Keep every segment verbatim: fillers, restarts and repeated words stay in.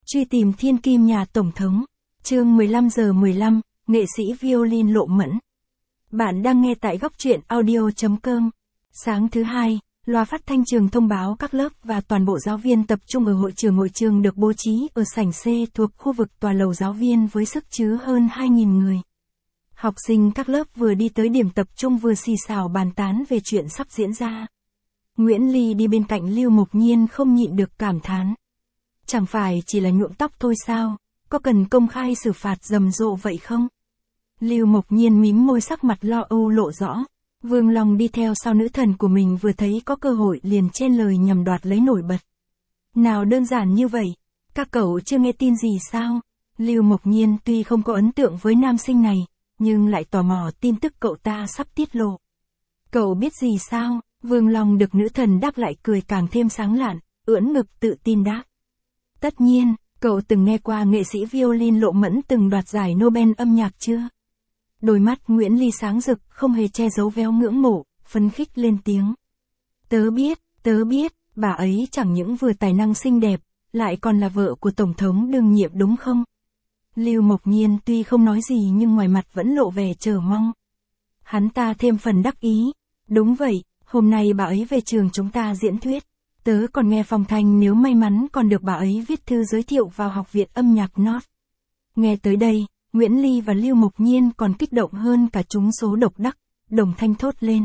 Truy tìm thiên kim nhà Tổng thống. Chương mười lăm giờ mười lăm, nghệ sĩ violin Lộ Mẫn. Bạn đang nghe tại góc truyện audio chấm com. Sáng thứ hai, loa phát thanh trường thông báo các lớp và toàn bộ giáo viên tập trung ở hội trường. Hội trường được bố trí ở sảnh C thuộc khu vực tòa lầu giáo viên với sức chứa hơn hai nghìn người. Học sinh các lớp vừa đi tới điểm tập trung vừa xì xào bàn tán về chuyện sắp diễn ra. Nguyễn Ly đi bên cạnh Lưu Mộc Nhiên không nhịn được cảm thán. Chẳng phải chỉ là nhuộm tóc thôi sao, có cần công khai xử phạt rầm rộ vậy không? Lưu Mộc Nhiên mím môi, sắc mặt lo âu lộ rõ. Vương Long đi theo sau nữ thần của mình vừa thấy có cơ hội liền chen lời nhằm đoạt lấy nổi bật. Nào đơn giản như vậy, các cậu chưa nghe tin gì sao? Lưu Mộc Nhiên tuy không có ấn tượng với nam sinh này, nhưng lại tò mò tin tức cậu ta sắp tiết lộ. Cậu biết gì sao? Vương Long được nữ thần đáp lại cười càng thêm sáng lạn, ưỡn ngực tự tin đáp. Tất nhiên, cậu từng nghe qua nghệ sĩ violin Lộ Mẫn từng đoạt giải Nobel âm nhạc chưa? Đôi mắt Nguyễn Ly sáng rực, không hề che giấu véo ngưỡng mộ, phấn khích lên tiếng. Tớ biết, tớ biết, bà ấy chẳng những vừa tài năng xinh đẹp, lại còn là vợ của Tổng thống đương nhiệm đúng không? Lưu Mộc Nhiên tuy không nói gì nhưng ngoài mặt vẫn lộ vẻ chờ mong. Hắn ta thêm phần đắc ý. Đúng vậy, hôm nay bà ấy về trường chúng ta diễn thuyết. Tớ còn nghe phong thanh nếu may mắn còn được bà ấy viết thư giới thiệu vào học viện âm nhạc North. Nghe tới đây, Nguyễn Ly và Lưu Mộc Nhiên còn kích động hơn cả trúng số độc đắc, đồng thanh thốt lên.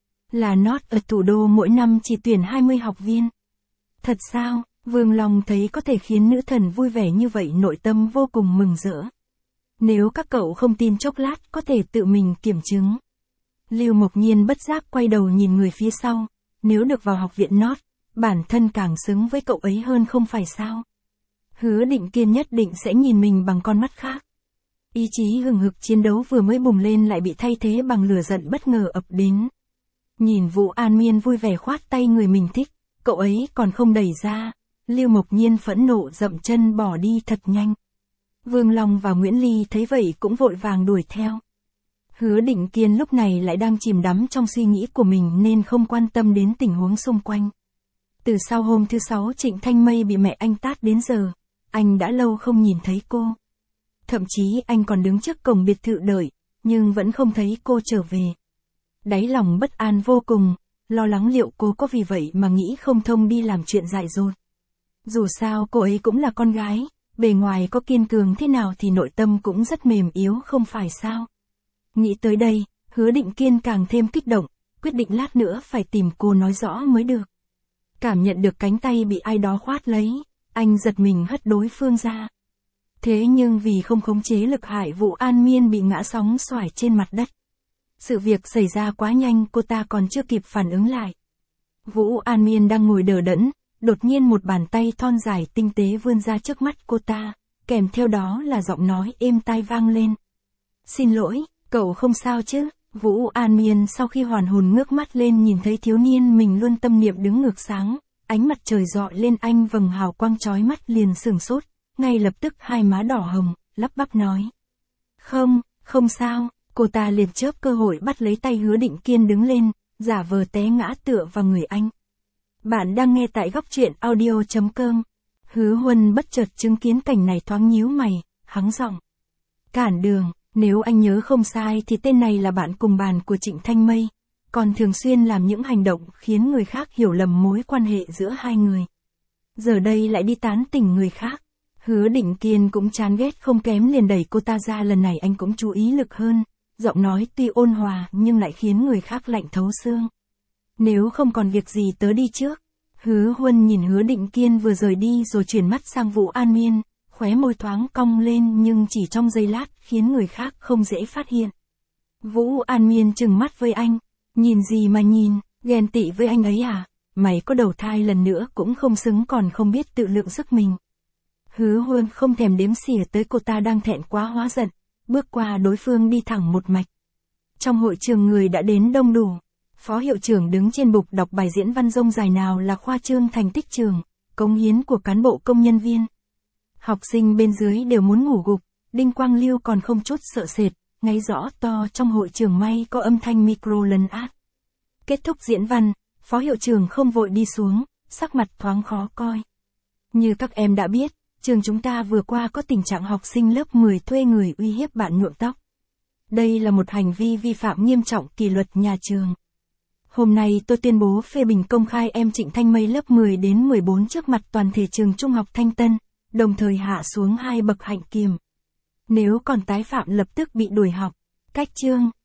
Là North ở thủ đô mỗi năm chỉ tuyển hai mươi học viên. Thật sao? Vương Long thấy có thể khiến nữ thần vui vẻ như vậy nội tâm vô cùng mừng rỡ. Nếu các cậu không tin chốc lát có thể tự mình kiểm chứng. Lưu Mộc Nhiên bất giác quay đầu nhìn người phía sau. Nếu được vào học viện North, bản thân càng xứng với cậu ấy hơn không phải sao? Hứa Định Kiên nhất định sẽ nhìn mình bằng con mắt khác. Ý chí hừng hực chiến đấu vừa mới bùng lên lại bị thay thế bằng lửa giận bất ngờ ập đến. Nhìn Vũ An Miên vui vẻ khoát tay người mình thích, cậu ấy còn không đẩy ra. Lưu Mộc Nhiên phẫn nộ dậm chân bỏ đi thật nhanh. Vương Long và Nguyễn Ly thấy vậy cũng vội vàng đuổi theo. Hứa Định Kiên lúc này lại đang chìm đắm trong suy nghĩ của mình nên không quan tâm đến tình huống xung quanh. Từ sau hôm thứ sáu Trịnh Thanh Mây bị mẹ anh tát đến giờ, anh đã lâu không nhìn thấy cô. Thậm chí anh còn đứng trước cổng biệt thự đợi, nhưng vẫn không thấy cô trở về. Đáy lòng bất an vô cùng, lo lắng liệu cô có vì vậy mà nghĩ không thông đi làm chuyện dại dột. Dù sao cô ấy cũng là con gái, bề ngoài có kiên cường thế nào thì nội tâm cũng rất mềm yếu không phải sao. Nghĩ tới đây, Hứa Định Kiên càng thêm kích động, quyết định lát nữa phải tìm cô nói rõ mới được. Cảm nhận được cánh tay bị ai đó khoát lấy, anh giật mình hất đối phương ra. Thế nhưng vì không khống chế lực hại Vũ An Miên bị ngã sóng xoài trên mặt đất. Sự việc xảy ra quá nhanh, cô ta còn chưa kịp phản ứng lại. Vũ An Miên đang ngồi đờ đẫn, đột nhiên một bàn tay thon dài tinh tế vươn ra trước mắt cô ta, kèm theo đó là giọng nói êm tai vang lên. Xin lỗi, cậu không sao chứ? Vũ An Miên sau khi hoàn hồn ngước mắt lên nhìn thấy thiếu niên mình luôn tâm niệm đứng ngược sáng, ánh mặt trời rọi lên anh vầng hào quang chói mắt liền sửng sốt, ngay lập tức hai má đỏ hồng, lắp bắp nói. Không, không sao, cô ta liền chớp cơ hội bắt lấy tay Hứa Định Kiên đứng lên, giả vờ té ngã tựa vào người anh. Bạn đang nghe tại góc truyện audio chấm com. Hứa Huân bất chợt chứng kiến cảnh này thoáng nhíu mày, hắng giọng. Cản đường. Nếu anh nhớ không sai thì tên này là bạn cùng bàn của Trịnh Thanh Mây, còn thường xuyên làm những hành động khiến người khác hiểu lầm mối quan hệ giữa hai người. Giờ đây lại đi tán tỉnh người khác. Hứa Định Kiên cũng chán ghét không kém liền đẩy cô ta ra, lần này anh cũng chú ý lực hơn, giọng nói tuy ôn hòa nhưng lại khiến người khác lạnh thấu xương. Nếu không còn việc gì tớ đi trước. Hứa Huân nhìn Hứa Định Kiên vừa rời đi rồi chuyển mắt sang Vũ An Miên. Khóe môi thoáng cong lên nhưng chỉ trong giây lát khiến người khác không dễ phát hiện. Vũ An Miên trừng mắt với anh. Nhìn gì mà nhìn, ghen tị với anh ấy à? Mày có đầu thai lần nữa cũng không xứng còn không biết tự lượng sức mình. Hứa Huân không thèm đếm xỉa tới cô ta đang thẹn quá hóa giận, bước qua đối phương đi thẳng một mạch. Trong hội trường người đã đến đông đủ. Phó hiệu trưởng đứng trên bục đọc bài diễn văn rông dài nào là khoa trương thành tích trường, cống hiến của cán bộ công nhân viên. Học sinh bên dưới đều muốn ngủ gục, Đinh Quang Liêu còn không chút sợ sệt, ngáy rõ to trong hội trường may có âm thanh micro lấn át. Kết thúc diễn văn, phó hiệu trưởng không vội đi xuống, sắc mặt thoáng khó coi. Như các em đã biết, trường chúng ta vừa qua có tình trạng học sinh lớp mười thuê người uy hiếp bạn nhuộm tóc. Đây là một hành vi vi phạm nghiêm trọng kỷ luật nhà trường. Hôm nay tôi tuyên bố phê bình công khai em Trịnh Thanh Mây lớp mười đến mười bốn trước mặt toàn thể trường Trung học Thanh Tân, đồng thời hạ xuống hai bậc hạnh kiểm. Nếu còn tái phạm lập tức bị đuổi học. Cách chương